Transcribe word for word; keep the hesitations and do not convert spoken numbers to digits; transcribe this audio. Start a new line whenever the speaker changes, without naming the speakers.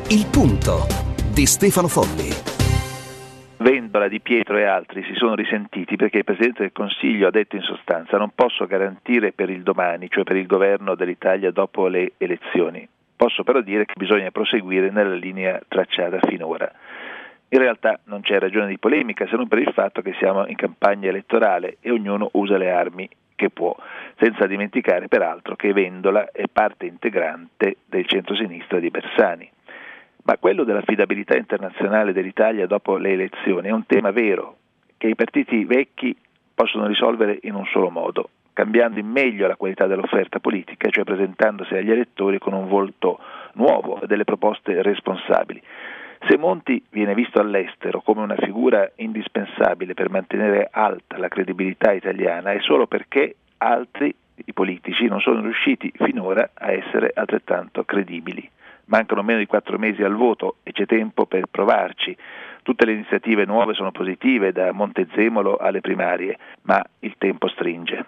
Il Punto di Stefano Folli.
Vendola, Di Pietro e altri si sono risentiti perché il Presidente del Consiglio ha detto in sostanza: non posso garantire per il domani, cioè per il governo dell'Italia dopo le elezioni. Posso però dire che bisogna proseguire nella linea tracciata finora. In realtà non c'è ragione di polemica, se non per il fatto che siamo in campagna elettorale e ognuno usa le armi che può, senza dimenticare peraltro che Vendola è parte integrante del centrosinistra di Bersani. Ma quello dell'affidabilità internazionale dell'Italia dopo le elezioni è un tema vero, che i partiti vecchi possono risolvere in un solo modo, cambiando in meglio la qualità dell'offerta politica, cioè presentandosi agli elettori con un volto nuovo e delle proposte responsabili. Se Monti viene visto all'estero come una figura indispensabile per mantenere alta la credibilità italiana è solo perché altri, i politici, non sono riusciti finora a essere altrettanto credibili. Mancano meno di quattro mesi al voto e c'è tempo per provarci. Tutte le iniziative nuove sono positive, da Montezemolo alle primarie, ma il tempo stringe.